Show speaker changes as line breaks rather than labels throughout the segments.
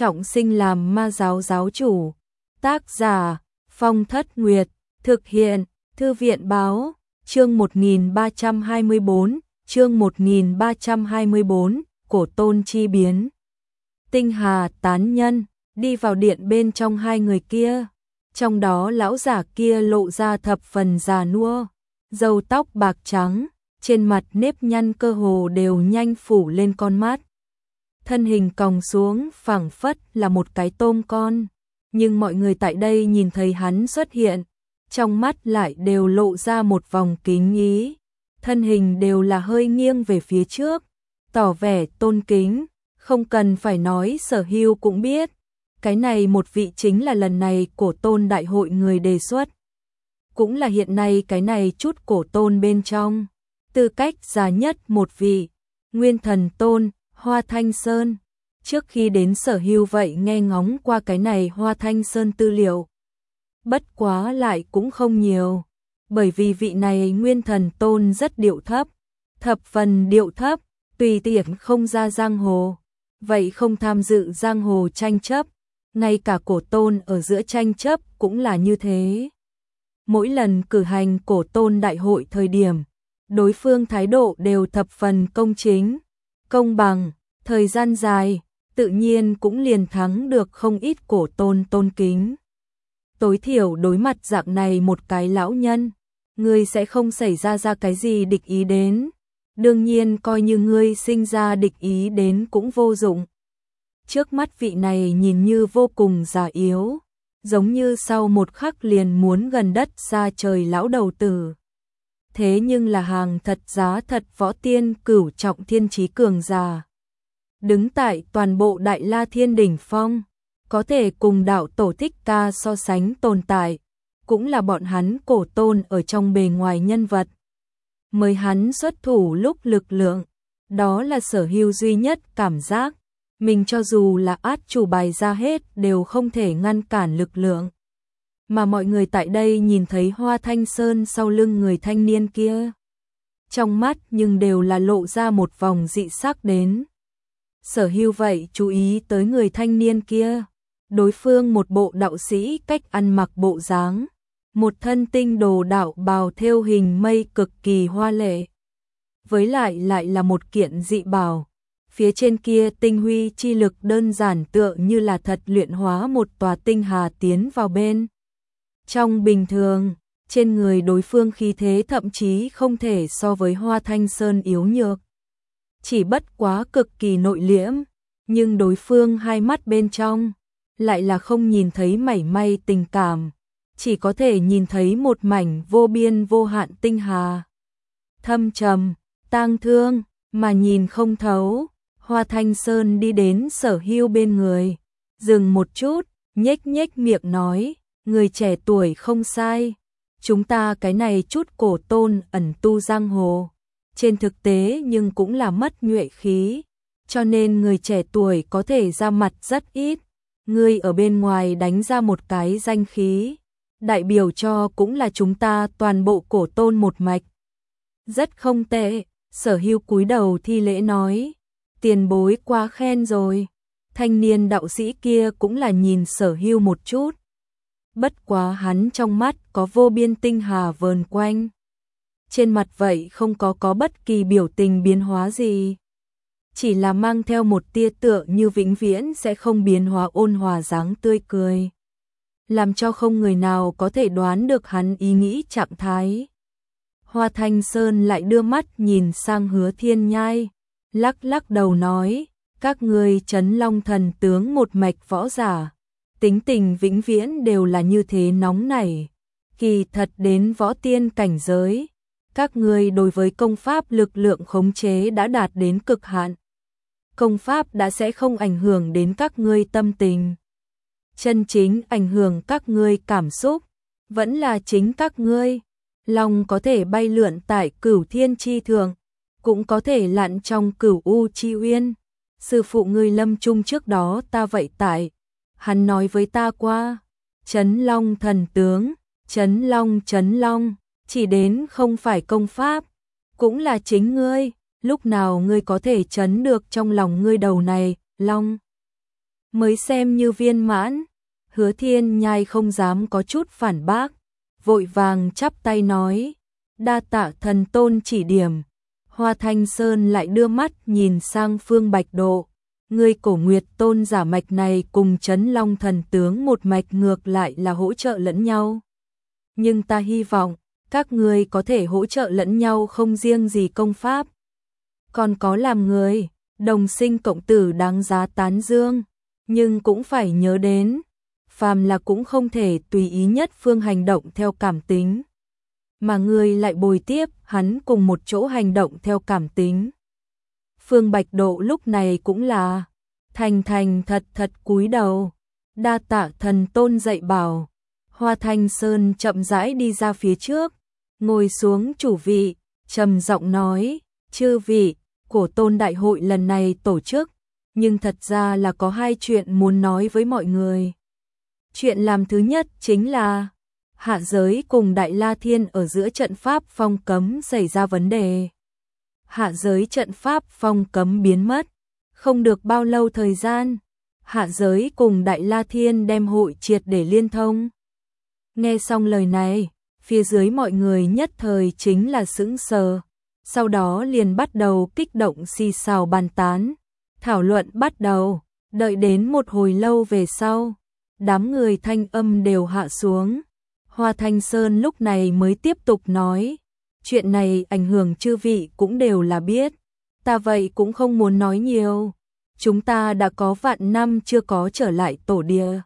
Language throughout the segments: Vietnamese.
trọng sinh làm ma giáo giáo chủ. Tác giả Phong Thất Nguyệt, thực hiện Thư viện báo, chương 1324, chương 1324, cổ tôn chi biến. Tinh Hà tán nhân, đi vào điện bên trong hai người kia, trong đó lão giả kia lộ ra thập phần già nua, râu tóc bạc trắng, trên mặt nếp nhăn cơ hồ đều nhanh phủ lên con mắt. Thân hình còng xuống phảng phất là một cái tôm con, nhưng mọi người tại đây nhìn thấy hắn xuất hiện, trong mắt lại đều lộ ra một vòng kính ý, thân hình đều là hơi nghiêng về phía trước, tỏ vẻ tôn kính, không cần phải nói Sở Hưu cũng biết, cái này một vị chính là lần này cổ tôn đại hội người đề xuất. Cũng là hiện nay cái này chút cổ tôn bên trong, tư cách già nhất một vị, Nguyên Thần Tôn, Hoa Thanh Sơn. Trước khi đến Sở Hưu vậy nghe ngóng qua cái này Hoa Thanh Sơn tư liệu. Bất quá lại cũng không nhiều, bởi vì vị này Nguyên Thần Tôn rất điệu thấp, thập phần điệu thấp, tùy tiện không ra giang hồ, vậy không tham dự giang hồ tranh chấp, ngay cả cổ tôn ở giữa tranh chấp cũng là như thế. Mỗi lần cử hành cổ tôn đại hội thời điểm, đối phương thái độ đều thập phần công chính, công bằng, thời gian dài, tự nhiên cũng liền thắng được không ít cổ tôn tôn kính. Tối thiểu đối mặt dạng này một cái lão nhân, ngươi sẽ không xảy ra cái gì địch ý đến. Đương nhiên coi như ngươi sinh ra địch ý đến cũng vô dụng. Trước mắt vị này nhìn như vô cùng già yếu, giống như sau một khắc liền muốn gần đất xa trời lão đầu tử. Thế nhưng là hàng thật giá thật võ tiên cửu trọng thiên chí cường già. Đứng tại toàn bộ Đại La Thiên đỉnh phong, có thể cùng đạo tổ Thích Ca so sánh tồn tại, cũng là bọn hắn cổ tôn ở trong bề ngoài nhân vật. Mới hắn xuất thủ lúc lực lượng, đó là Sở Hưu duy nhất cảm giác, mình cho dù là át chủ bài ra hết đều không thể ngăn cản lực lượng. Mà mọi người tại đây nhìn thấy Hoa Thanh Sơn sau lưng người thanh niên kia, trong mắt nhưng đều là lộ ra một vòng dị sắc đến. Sở Hưu vậy chú ý tới người thanh niên kia, đối phương một bộ đạo sĩ cách ăn mặc bộ dáng, một thân tinh đồ đạo bào thêu hình mây cực kỳ hoa lệ. Với lại là một kiện dị bào, phía trên kia tinh huy chi lực đơn giản tựa như là thật luyện hóa một tòa tinh hà tiến vào bên. Trong bình thường, trên người đối phương khí thế thậm chí không thể so với Hoa Thanh Sơn yếu nhược. Chỉ bất quá cực kỳ nội liễm, nhưng đối phương hai mắt bên trong lại là không nhìn thấy mảy may tình cảm, chỉ có thể nhìn thấy một mảnh vô biên vô hạn tinh hà. Thâm trầm, tang thương, mà nhìn không thấu. Hoa Thanh Sơn đi đến Sở Hưu bên người, dừng một chút, nhếch nhếch miệng nói, người trẻ tuổi không sai, chúng ta cái này chút cổ tôn ẩn tu giang hồ, trên thực tế nhưng cũng là mất nhuệ khí, cho nên người trẻ tuổi có thể ra mặt rất ít, ngươi ở bên ngoài đánh ra một cái danh khí, đại biểu cho cũng là chúng ta toàn bộ cổ tôn một mạch. Rất không tệ, Sở Hưu cúi đầu thi lễ nói, tiền bối quá khen rồi. Thanh niên đạo sĩ kia cũng là nhìn Sở Hưu một chút. Bất quá hắn trong mắt có vô biên tinh hà vờn quanh. Trên mặt vậy không có bất kỳ biểu tình biến hóa gì. Chỉ là mang theo một tia tựa như vĩnh viễn sẽ không biến hóa ôn hòa dáng tươi cười. Làm cho không người nào có thể đoán được hắn ý nghĩ trạng thái. Hoa Thanh Sơn lại đưa mắt nhìn sang Hứa Thiên Nhai, lắc lắc đầu nói, các ngươi Trấn Long thần tướng một mạch võ giả, tính tình vĩnh viễn đều là như thế nóng nảy, kỳ thật đến võ tiên cảnh giới, các ngươi đối với công pháp lực lượng khống chế đã đạt đến cực hạn. Công pháp đã sẽ không ảnh hưởng đến các ngươi tâm tình. Chân chính ảnh hưởng các ngươi cảm xúc, vẫn là chính các ngươi. Long có thể bay lượn tại Cửu Thiên chi thượng, cũng có thể lặn trong Cửu U chi uyên. Sư phụ ngươi lâm chung trước đó ta vậy tại, hắn nói với ta qua, Trấn Long thần tướng, Trấn Long, chỉ đến không phải công pháp, cũng là chính ngươi, lúc nào ngươi có thể trấn được trong lòng ngươi đầu này, Long. mới xem như viên mãn. Hứa Thiên Nhai không dám có chút phản bác, vội vàng chắp tay nói, đa tạ thần tôn chỉ điểm. Hoa Thanh Sơn lại đưa mắt nhìn sang Phương Bạch Độ, người Cổ Nguyệt tôn giả mạch này cùng Trấn Long thần tướng một mạch ngược lại là hỗ trợ lẫn nhau. Nhưng ta hy vọng, các người có thể hỗ trợ lẫn nhau không riêng gì công pháp. Còn có làm người, đồng sinh cộng tử đáng giá tán dương, nhưng cũng phải nhớ đến, phàm là cũng không thể tùy ý nhất phương hành động theo cảm tính. Mà người lại bồi tiếp hắn cùng một chỗ hành động theo cảm tính. Phương Bạch Độ lúc này cũng là thành thật thật cúi đầu, đa tạ thần tôn dạy bảo. Hoa Thanh Sơn chậm rãi đi ra phía trước, ngồi xuống chủ vị, trầm giọng nói, chư vị, Cổ Tôn đại hội lần này tổ chức, nhưng thật ra là có hai chuyện muốn nói với mọi người. Chuyện làm thứ nhất chính là hạ giới cùng Đại La Thiên ở giữa trận pháp phong cấm xảy ra vấn đề. Hạ giới trận pháp phong cấm biến mất, không được bao lâu thời gian, hạ giới cùng Đại La Thiên đem hội triệt để liên thông. Nghe xong lời này, phía dưới mọi người nhất thời chính là sững sờ, sau đó liền bắt đầu kích động xì xào bàn tán, thảo luận bắt đầu, đợi đến một hồi lâu về sau, đám người thanh âm đều hạ xuống. Hoa Thanh Sơn lúc này mới tiếp tục nói, chuyện này ảnh hưởng chư vị cũng đều là biết, ta vậy cũng không muốn nói nhiều, chúng ta đã có vạn năm chưa có trở lại tổ địa.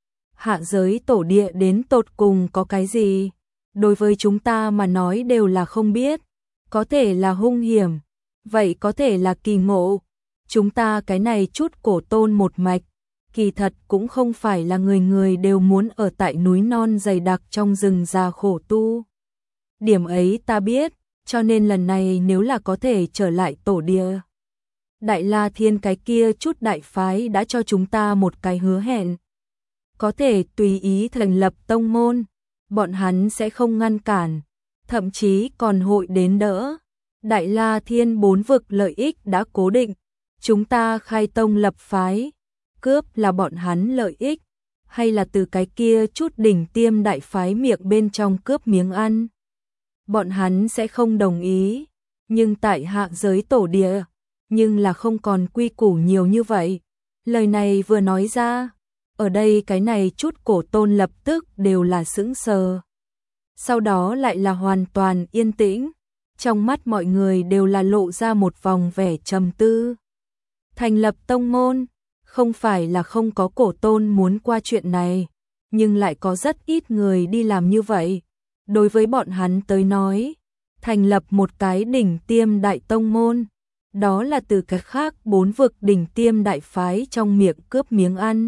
Hạ giới tổ địa đến tột cùng có cái gì? Đối với chúng ta mà nói đều là không biết, có thể là hung hiểm, vậy có thể là kỳ ngộ. Chúng ta cái này chút Cổ Tôn một mạch, kỳ thật cũng không phải là người người đều muốn ở tại núi non dày đặc trong rừng già khổ tu. Điểm ấy ta biết, cho nên lần này nếu là có thể trở lại tổ địa. Đại La Thiên cái kia chút đại phái đã cho chúng ta một cái hứa hẹn. Có thể tùy ý thành lập tông môn, bọn hắn sẽ không ngăn cản, thậm chí còn hội đến đỡ. Đại La Thiên bốn vực lợi ích đã cố định, chúng ta khai tông lập phái, cướp là bọn hắn lợi ích, hay là từ cái kia chút đỉnh tiêm đại phái miệng bên trong cướp miếng ăn. Bọn hắn sẽ không đồng ý, nhưng tại hạ giới tổ địa, nhưng là không còn quy củ nhiều như vậy. Lời này vừa nói ra, ở đây cái này chút Cổ Tôn lập tức đều là sững sờ. Sau đó lại là hoàn toàn yên tĩnh, trong mắt mọi người đều là lộ ra một vòng vẻ trầm tư. Thành lập tông môn, không phải là không có Cổ Tôn muốn qua chuyện này, nhưng lại có rất ít người đi làm như vậy. Đối với bọn hắn tới nói, thành lập một cái đỉnh tiêm đại tông môn, đó là từ cái khác bốn vực đỉnh tiêm đại phái trong miệng cướp miếng ăn.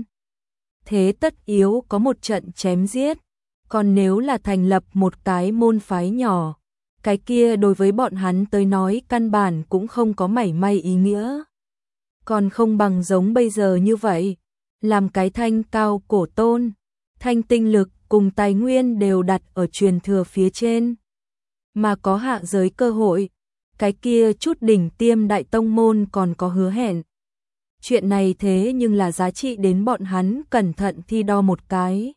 Thế tất yếu có một trận chém giết, còn nếu là thành lập một cái môn phái nhỏ, cái kia đối với bọn hắn tới nói căn bản cũng không có mảy may ý nghĩa. Còn không bằng giống bây giờ như vậy, làm cái thanh cao Cổ Tôn, thanh tinh lực cùng tài nguyên đều đặt ở truyền thừa phía trên. Mà có hạ giới cơ hội, cái kia chút đỉnh tiêm đại tông môn còn có hứa hẹn. Chuyện này thế nhưng là giá trị đến bọn hắn cẩn thận thi đo một cái.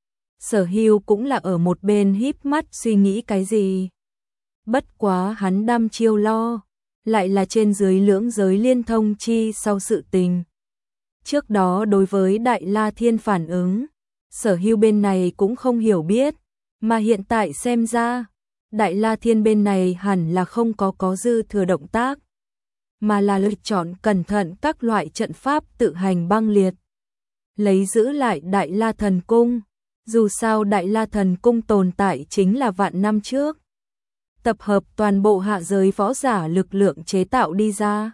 Sở Hưu cũng là ở một bên híp mắt suy nghĩ cái gì. Bất quá hắn đăm chiêu lo, lại là trên dưới lưỡng giới liên thông chi sau sự tình. Trước đó đối với Đại La Thiên phản ứng, Sở Hưu bên này cũng không hiểu biết, mà hiện tại xem ra, Đại La Thiên bên này hẳn là không có dư thừa động tác, mà là lựa chọn cẩn thận các loại trận pháp tự hành băng liệt. Lấy giữ lại Đại La Thần Cung, dù sao Đại La Thần Cung tồn tại chính là vạn năm trước. Tập hợp toàn bộ hạ giới võ giả lực lượng chế tạo đi ra.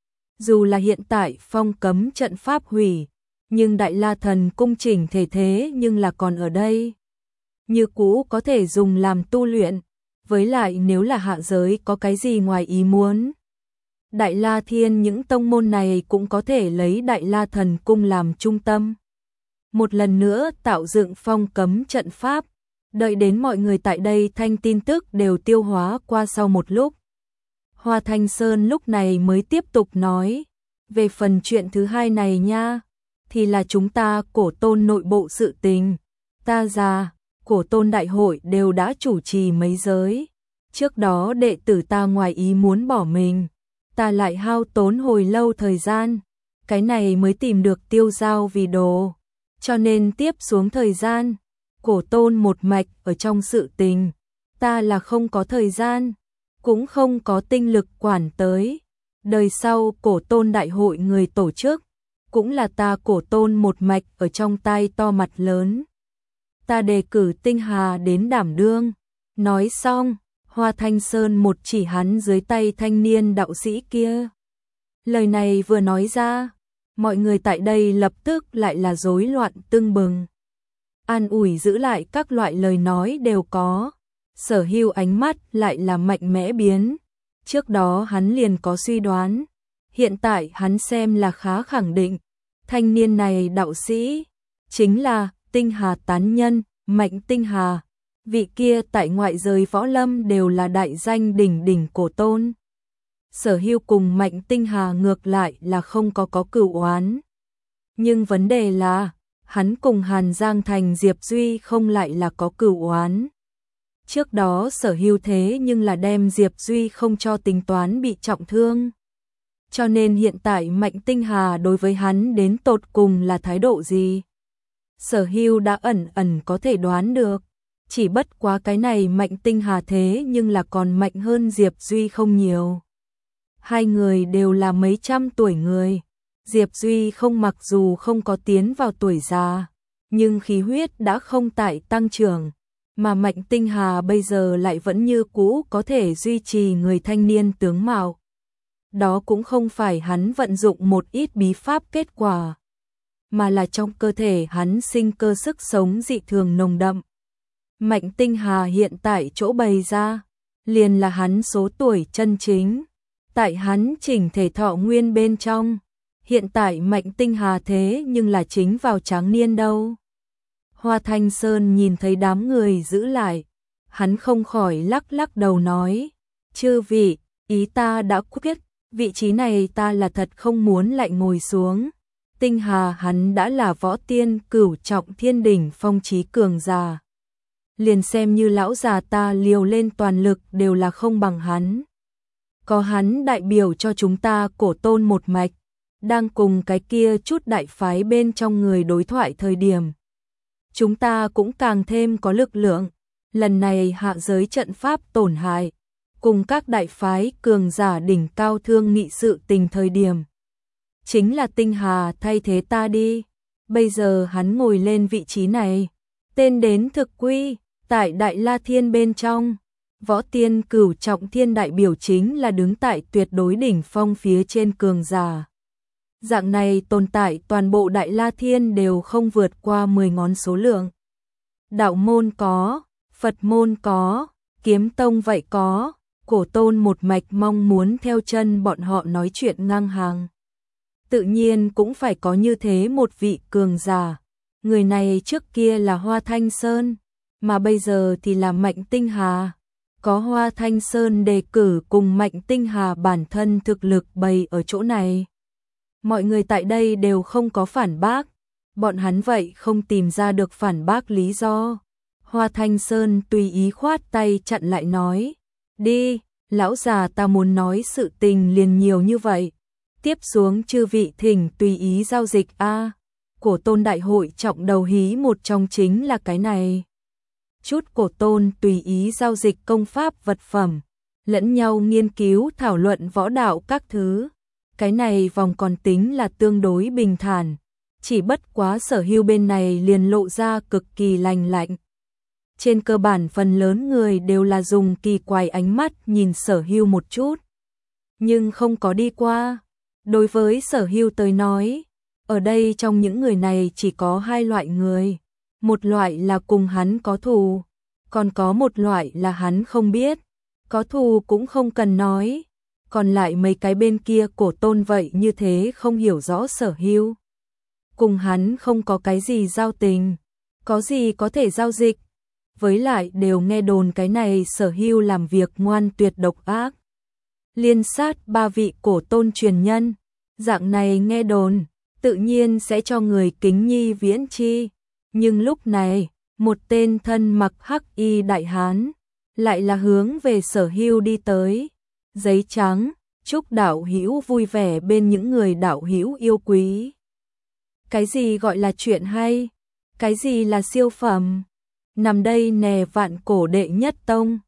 Dù là hiện tại phong cấm trận pháp hủy, nhưng Đại La Thần Cung chỉnh thể thế nhưng là còn ở đây. Như cũ có thể dùng làm tu luyện, với lại nếu là hạ giới có cái gì ngoài ý muốn. Đại La Thiên những tông môn này cũng có thể lấy Đại La Thần Cung làm trung tâm. Một lần nữa tạo dựng phong cấm trận pháp, đợi đến mọi người tại đây thanh tin tức đều tiêu hóa qua sau một lúc. Hoa Thanh Sơn lúc này mới tiếp tục nói, về phần chuyện thứ hai này nha, thì là chúng ta Cổ Tôn nội bộ sự tình. Ta già, Cổ Tôn đại hội đều đã chủ trì mấy giới. Trước đó đệ tử ta ngoài ý muốn bỏ mình, ta lại hao tốn hồi lâu thời gian, cái này mới tìm được Tiêu Giao vì đồ. Cho nên tiếp xuống thời gian, Cổ Tôn một mạch ở trong sự tình, ta là không có thời gian, cũng không có tinh lực quản tới. Đời sau Cổ Tôn đại hội người tổ chức, cũng là ta Cổ Tôn một mạch ở trong tay to mặt lớn. Ta đề cử Tinh Hà đến đảm đương. Nói xong, Hoa Thanh Sơn một chỉ hắn dưới tay thanh niên đạo sĩ kia. Lời này vừa nói ra, mọi người tại đây lập tức lại là rối loạn tưng bừng. An ủi giữ lại các loại lời nói đều có. Sở Hưu ánh mắt lại là mạnh mẽ biến. Trước đó hắn liền có suy đoán, hiện tại hắn xem là khá khẳng định, thanh niên này đạo sĩ chính là Tinh Hà tán nhân, Mạnh Tinh Hà. Vị kia tại ngoại giới võ lâm đều là đại danh đỉnh đỉnh Cổ Tôn. Sở Hưu cùng Mạnh Tinh Hà ngược lại là không có cửu oán. Nhưng vấn đề là, hắn cùng Hàn Giang Thành Diệp Duy không lại là có cửu oán. Trước đó Sở Hưu thế nhưng là đem Diệp Duy không cho tính toán bị trọng thương. Cho nên hiện tại Mạnh Tinh Hà đối với hắn đến tột cùng là thái độ gì? Sở Hưu đã ẩn ẩn có thể đoán được. Chỉ bất quá cái này Mạnh Tinh Hà thế nhưng là còn mạnh hơn Diệp Duy không nhiều. Hai người đều là mấy trăm tuổi người. Diệp Duy không mặc dù không có tiến vào tuổi già, nhưng khí huyết đã không tại tăng trưởng. Mà Mạnh Tinh Hà bây giờ lại vẫn như cũ có thể duy trì người thanh niên tướng mạo. Đó cũng không phải hắn vận dụng một ít bí pháp kết quả, mà là trong cơ thể hắn sinh cơ sức sống dị thường nồng đậm. Mạnh Tinh Hà hiện tại chỗ bày ra, liền là hắn số tuổi chân chính. Tại hắn chỉnh thể thọ nguyên bên trong, hiện tại Mạnh Tinh Hà thế nhưng là chính vào tráng niên đâu. Hoa Thanh Sơn nhìn thấy đám người giữ lại, hắn không khỏi lắc lắc đầu nói, chư vị, ý ta đã quyết, vị trí này ta là thật không muốn lại ngồi xuống. Tinh Hà hắn đã là võ tiên cửu trọng thiên đỉnh phong chí cường già. Liền xem như lão già ta liều lên toàn lực đều là không bằng hắn. Có hắn đại biểu cho chúng ta Cổ Tôn một mạch, đang cùng cái kia chút đại phái bên trong người đối thoại thời điểm. Chúng ta cũng càng thêm có lực lượng, lần này hạ giới trận pháp tổn hại, cùng các đại phái cường giả đỉnh cao thương nghị sự tình thời điểm. Chính là Tinh Hà thay thế ta đi, bây giờ hắn ngồi lên vị trí này, tên đến thực quy, tại Đại La Thiên bên trong, võ tiên cửu trọng thiên đại biểu chính là đứng tại tuyệt đối đỉnh phong phía trên cường giả. Dạng này tồn tại toàn bộ Đại La Thiên đều không vượt qua 10 ngón số lượng. Đạo môn có, Phật môn có, Kiếm Tông vậy có, Cổ Tôn một mạch mong muốn theo chân bọn họ nói chuyện ngang hàng. Tự nhiên cũng phải có như thế một vị cường giả. Người này trước kia là Hoa Thanh Sơn, mà bây giờ thì là Mạnh Tinh Hà. Có Hoa Thanh Sơn đề cử cùng Mạnh Tinh Hà bản thân thực lực bày ở chỗ này. Mọi người tại đây đều không có phản bác, bọn hắn vậy không tìm ra được phản bác lý do. Hoa Thanh Sơn tùy ý khoát tay chặn lại nói, đi, lão già ta muốn nói sự tình liền nhiều như vậy. Tiếp xuống chư vị thỉnh tùy ý giao dịch a. Cổ Tôn đại hội trọng đầu hí một trong chính là cái này. Chút Cổ Tôn tùy ý giao dịch công pháp vật phẩm, lẫn nhau nghiên cứu thảo luận võ đạo các thứ. Cái này vòng còn tính là tương đối bình thản, chỉ bất quá Sở Hưu bên này liền lộ ra cực kỳ lành lạnh. Trên cơ bản phần lớn người đều là dùng kỳ quái ánh mắt nhìn Sở Hưu một chút, nhưng không có đi qua. Đối với Sở Hưu tới nói, ở đây trong những người này chỉ có hai loại người, một loại là cùng hắn có thù, còn có một loại là hắn không biết, có thù cũng không cần nói. Còn lại mấy cái bên kia Cổ Tôn vậy như thế không hiểu rõ Sở Hưu. Cùng hắn không có cái gì giao tình, có gì có thể giao dịch. Với lại đều nghe đồn cái này Sở Hưu làm việc ngoan tuyệt độc ác. Liên sát 3 vị Cổ Tôn truyền nhân, dạng này nghe đồn, tự nhiên sẽ cho người kính nhi viễn chi. Nhưng lúc này, một tên thân mặc hắc y đại hán, lại là hướng về Sở Hưu đi tới. Giấy trắng, chúc đạo hữu vui vẻ bên những người đạo hữu yêu quý. Cái gì gọi là chuyện hay? Cái gì là siêu phẩm? Nằm đây nè, vạn cổ đệ nhất tông.